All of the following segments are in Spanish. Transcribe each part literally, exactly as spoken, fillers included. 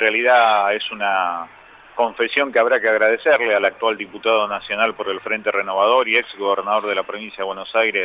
realidad es una confesión que habrá que agradecerle al actual diputado nacional por el Frente Renovador y ex gobernador de la provincia de Buenos Aires,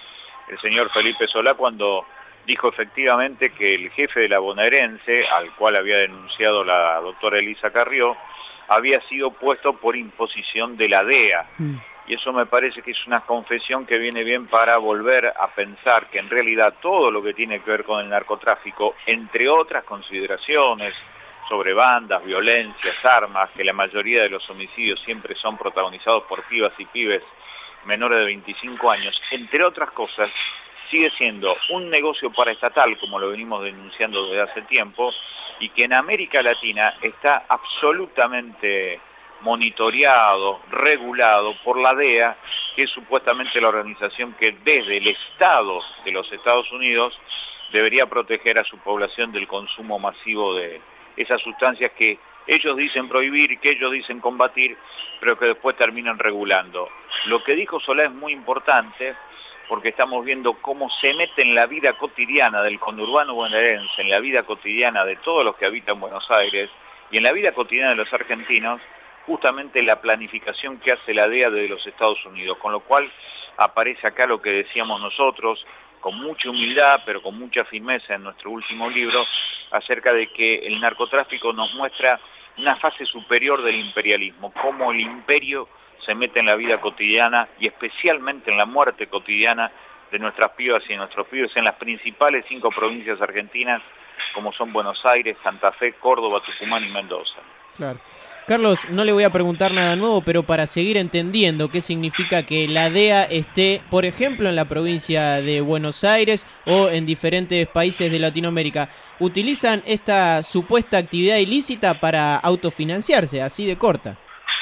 el señor Felipe Solá, cuando dijo efectivamente que el jefe de la bonaerense, al cual había denunciado la doctora Elisa Carrió, había sido puesto por imposición de la D E A. Mm. Y eso me parece que es una confesión que viene bien para volver a pensar que en realidad todo lo que tiene que ver con el narcotráfico, entre otras consideraciones sobre bandas, violencias, armas, que la mayoría de los homicidios siempre son protagonizados por pibas y pibes menores de veinticinco años, entre otras cosas, sigue siendo un negocio paraestatal, como lo venimos denunciando desde hace tiempo, y que en América Latina está absolutamente monitoreado, regulado por la D E A, que es supuestamente la organización que desde el Estado de los Estados Unidos debería proteger a su población del consumo masivo de esas sustancias que ellos dicen prohibir y que ellos dicen combatir, pero que después terminan regulando. Lo que dijo Solá es muy importante, porque estamos viendo cómo se mete en la vida cotidiana del conurbano bonaerense, en la vida cotidiana de todos los que habitan Buenos Aires y en la vida cotidiana de los argentinos, justamente la planificación que hace la D E A de los Estados Unidos, con lo cual aparece acá lo que decíamos nosotros, con mucha humildad, pero con mucha firmeza en nuestro último libro, acerca de que el narcotráfico nos muestra una fase superior del imperialismo, cómo el imperio se mete en la vida cotidiana y especialmente en la muerte cotidiana de nuestras pibas y de nuestros pibes en las principales cinco provincias argentinas, como son Buenos Aires, Santa Fe, Córdoba, Tucumán y Mendoza. Claro. Carlos, no le voy a preguntar nada nuevo, pero para seguir entendiendo qué significa que la D E A esté, por ejemplo, en la provincia de Buenos Aires o en diferentes países de Latinoamérica, ¿utilizan esta supuesta actividad ilícita para autofinanciarse, así de corta?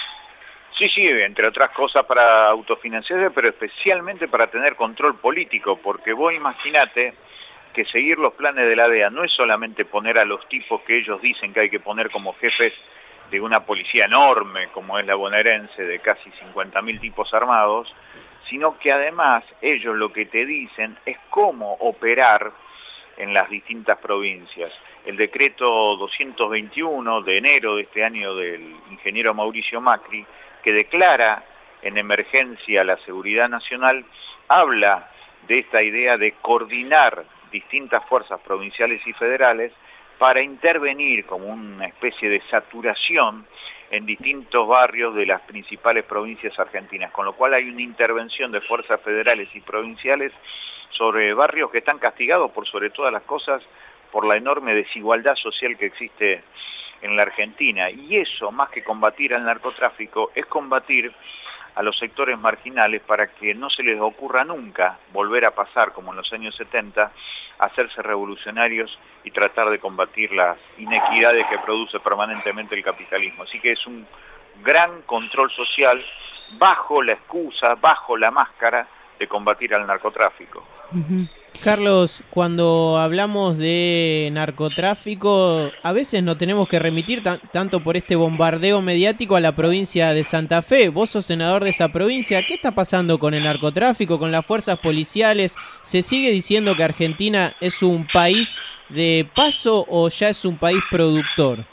Sí, sí, entre otras cosas para autofinanciarse, pero especialmente para tener control político, porque vos imaginate que seguir los planes de la D E A no es solamente poner a los tipos que ellos dicen que hay que poner como jefes de una policía enorme, como es la bonaerense, de casi cincuenta mil tipos armados, sino que además ellos lo que te dicen es cómo operar en las distintas provincias. El decreto doscientos veintiuno de enero de este año del ingeniero Mauricio Macri, que declara en emergencia la seguridad nacional, habla de esta idea de coordinar distintas fuerzas provinciales y federales para intervenir como una especie de saturación en distintos barrios de las principales provincias argentinas, con lo cual hay una intervención de fuerzas federales y provinciales sobre barrios que están castigados por sobre todas las cosas por la enorme desigualdad social que existe en la Argentina. Y eso, más que combatir al narcotráfico, es combatir a los sectores marginales para que no se les ocurra nunca volver a pasar, como en los años setenta, a hacerse revolucionarios y tratar de combatir las inequidades que produce permanentemente el capitalismo. Así que es un gran control social bajo la excusa, bajo la máscara de combatir al narcotráfico. Uh-huh. Carlos, cuando hablamos de narcotráfico, a veces nos tenemos que remitir tanto por este bombardeo mediático a la provincia de Santa Fe. Vos sos senador de esa provincia. ¿Qué está pasando con el narcotráfico, con las fuerzas policiales? ¿Se sigue diciendo que Argentina es un país de paso o ya es un país productor?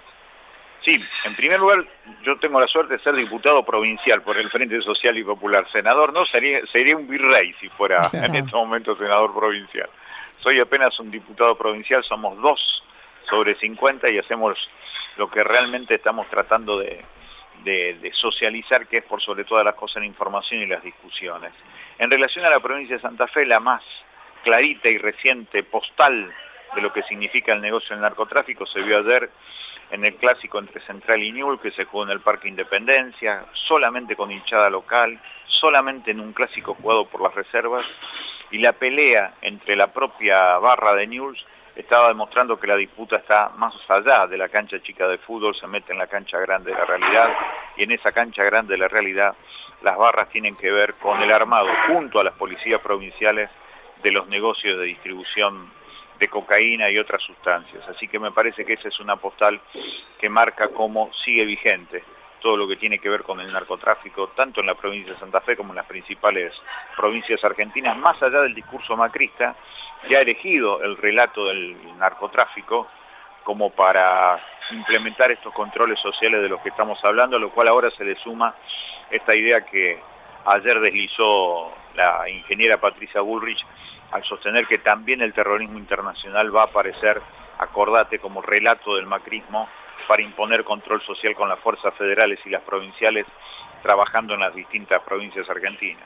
Sí, en primer lugar, yo tengo la suerte de ser diputado provincial por el Frente Social y Popular. Senador no, sería, sería un virrey si fuera en este momento senador provincial. Soy apenas un diputado provincial, somos dos sobre cincuenta y hacemos lo que realmente estamos tratando de, de, de socializar, que es por sobre todas las cosas la información y las discusiones. En relación a la provincia de Santa Fe, la más clarita y reciente postal de lo que significa el negocio del narcotráfico se vio ayer en el clásico entre Central y Newell's, que se jugó en el Parque Independencia, solamente con hinchada local, solamente en un clásico jugado por las reservas, y la pelea entre la propia barra de Newell's estaba demostrando que la disputa está más allá de la cancha chica de fútbol, se mete en la cancha grande de la realidad, y en esa cancha grande de la realidad las barras tienen que ver con el armado, junto a las policías provinciales, de los negocios de distribución de cocaína y otras sustancias. Así que me parece que esa es una postal que marca cómo sigue vigente todo lo que tiene que ver con el narcotráfico, tanto en la provincia de Santa Fe como en las principales provincias argentinas, más allá del discurso macrista, que ha elegido el relato del narcotráfico como para implementar estos controles sociales de los que estamos hablando, a lo cual ahora se le suma esta idea que ayer deslizó la ingeniera Patricia Bullrich al sostener que también el terrorismo internacional va a aparecer, acordate, como relato del macrismo para imponer control social con las fuerzas federales y las provinciales trabajando en las distintas provincias argentinas.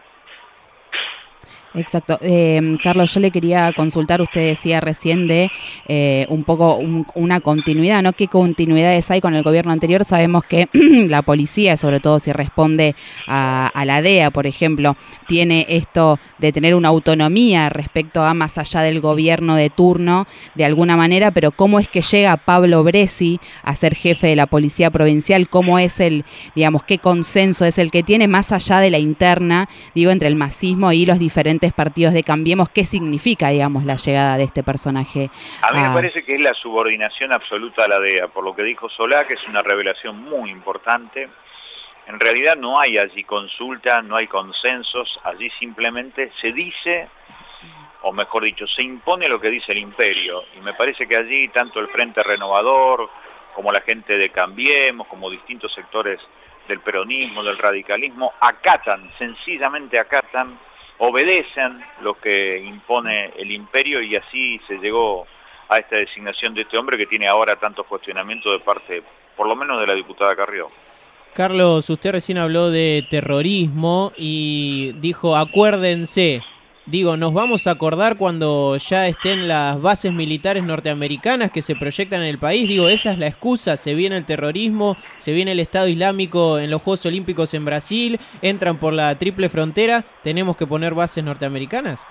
Exacto. Eh, Carlos, yo le quería consultar, usted decía recién de eh, un poco un, una continuidad, ¿no? ¿Qué continuidades hay con el gobierno anterior? Sabemos que la policía, sobre todo si responde a, a la D E A, por ejemplo, tiene esto de tener una autonomía respecto a más allá del gobierno de turno, de alguna manera, pero ¿cómo es que llega Pablo Bresi a ser jefe de la policía provincial? ¿Cómo es el, digamos, qué consenso es el que tiene más allá de la interna, digo, entre el masismo y los diferentes partidos de Cambiemos? ¿Qué significa, digamos, la llegada de este personaje? A mí a... me parece que es la subordinación absoluta a la D E A, por lo que dijo Solá, que es una revelación muy importante. En realidad no hay allí consulta, no hay consensos, allí simplemente se dice, o mejor dicho, se impone lo que dice el imperio. Y me parece que allí tanto el Frente Renovador, como la gente de Cambiemos, como distintos sectores del peronismo, del radicalismo, acatan, sencillamente acatan, obedecen lo que impone el imperio, y así se llegó a esta designación de este hombre que tiene ahora tantos cuestionamientos de parte, por lo menos de la diputada Carrió. Carlos, usted recién habló de terrorismo y dijo, acuérdense. Digo, ¿nos vamos a acordar cuando ya estén las bases militares norteamericanas que se proyectan en el país? Digo, esa es la excusa, se viene el terrorismo, se viene el Estado Islámico en los Juegos Olímpicos en Brasil, entran por la triple frontera, ¿tenemos que poner bases norteamericanas?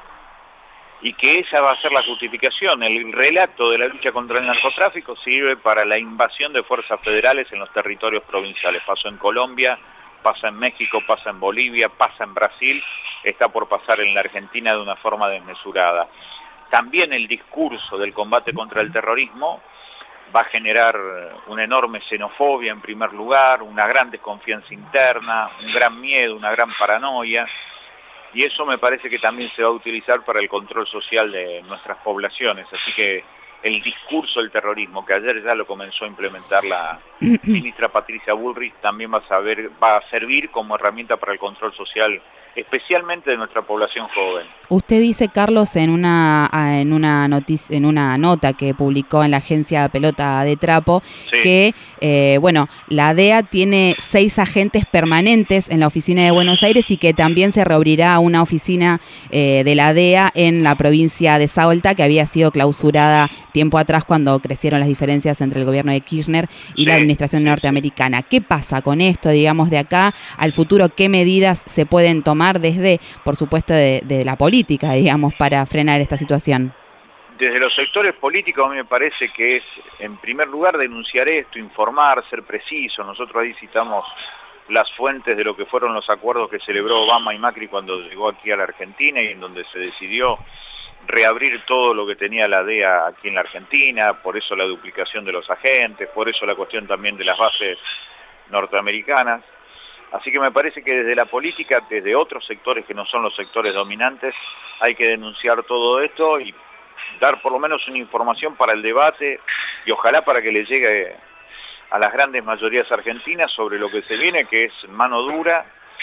Y que esa va a ser la justificación. El relato de la lucha contra el narcotráfico sirve para la invasión de fuerzas federales en los territorios provinciales. Pasó en Colombia, pasa en México, pasa en Bolivia, pasa en Brasil, está por pasar en la Argentina de una forma desmesurada. También el discurso del combate contra el terrorismo va a generar una enorme xenofobia en primer lugar, una gran desconfianza interna, un gran miedo, una gran paranoia, y eso me parece que también se va a utilizar para el control social de nuestras poblaciones. Así que el discurso del terrorismo, que ayer ya lo comenzó a implementar la ministra Patricia Bullrich, también va a, saber, va a servir como herramienta para el control social, especialmente de nuestra población joven. Usted dice, Carlos, en una en una noticia, en una nota que publicó en la agencia Pelota de Trapo, sí, que eh, bueno, la D E A tiene seis agentes permanentes en la oficina de Buenos Aires y que también se reabrirá una oficina eh, de la D E A en la provincia de Salta, que había sido clausurada tiempo atrás cuando crecieron las diferencias entre el gobierno de Kirchner y sí, la administración norteamericana. ¿Qué pasa con esto, digamos, de acá al futuro? ¿Qué medidas se pueden tomar desde, por supuesto, de, de la política, digamos, para frenar esta situación? Desde los sectores políticos a mí me parece que es, en primer lugar, denunciar esto, informar, ser preciso. Nosotros ahí citamos las fuentes de lo que fueron los acuerdos que celebró Obama y Macri cuando llegó aquí a la Argentina, y en donde se decidió reabrir todo lo que tenía la D E A aquí en la Argentina, por eso la duplicación de los agentes, por eso la cuestión también de las bases norteamericanas. Así que me parece que desde la política, desde otros sectores que no son los sectores dominantes, hay que denunciar todo esto y dar por lo menos una información para el debate, y ojalá para que le llegue a las grandes mayorías argentinas sobre lo que se viene, que es mano dura,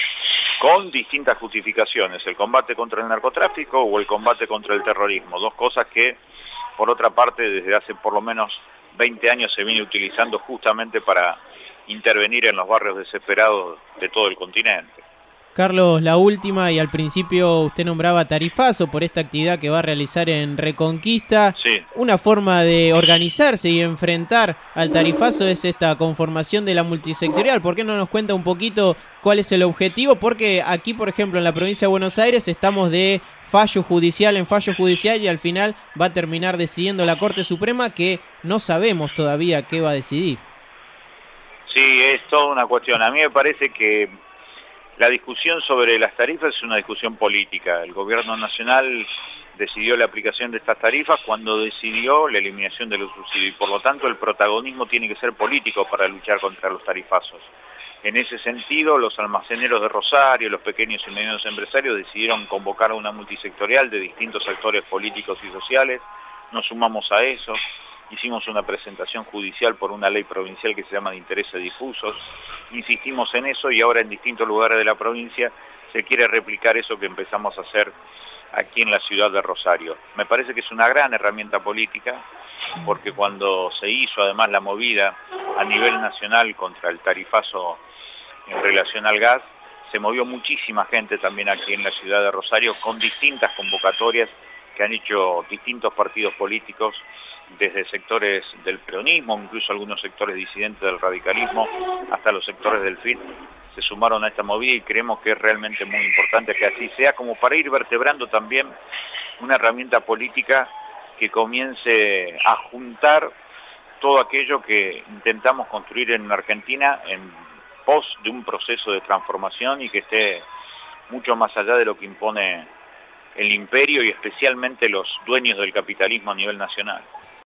con distintas justificaciones: el combate contra el narcotráfico o el combate contra el terrorismo. Dos cosas que, por otra parte, desde hace por lo menos veinte años se viene utilizando justamente para intervenir en los barrios desesperados de todo el continente. Carlos, la última, y al principio usted nombraba Tarifazo por esta actividad que va a realizar en Reconquista. Sí. Una forma de organizarse y enfrentar al Tarifazo es esta conformación de la multisectorial. ¿Por qué no nos cuenta un poquito cuál es el objetivo? Porque aquí, por ejemplo, en la provincia de Buenos Aires estamos de fallo judicial en fallo judicial y al final va a terminar decidiendo la Corte Suprema, que no sabemos todavía qué va a decidir. Sí, es toda una cuestión. A mí me parece que la discusión sobre las tarifas es una discusión política. El gobierno nacional decidió la aplicación de estas tarifas cuando decidió la eliminación de los subsidios, y por lo tanto el protagonismo tiene que ser político para luchar contra los tarifazos. En ese sentido, los almaceneros de Rosario, los pequeños y medianos empresarios decidieron convocar a una multisectorial de distintos actores políticos y sociales. Nos sumamos a eso. hicimos una presentación judicial por una ley provincial que se llama de intereses difusos, insistimos en eso y ahora en distintos lugares de la provincia se quiere replicar eso que empezamos a hacer aquí en la ciudad de Rosario. Me parece que es una gran herramienta política, porque cuando se hizo además la movida a nivel nacional contra el tarifazo en relación al gas, se movió muchísima gente también aquí en la ciudad de Rosario con distintas convocatorias que han hecho distintos partidos políticos, desde sectores del peronismo, incluso algunos sectores disidentes del radicalismo, hasta los sectores del F I T, se sumaron a esta movida y creemos que es realmente muy importante que así sea, como para ir vertebrando también una herramienta política que comience a juntar todo aquello que intentamos construir en Argentina en pos de un proceso de transformación y que esté mucho más allá de lo que impone el imperio y especialmente los dueños del capitalismo a nivel nacional.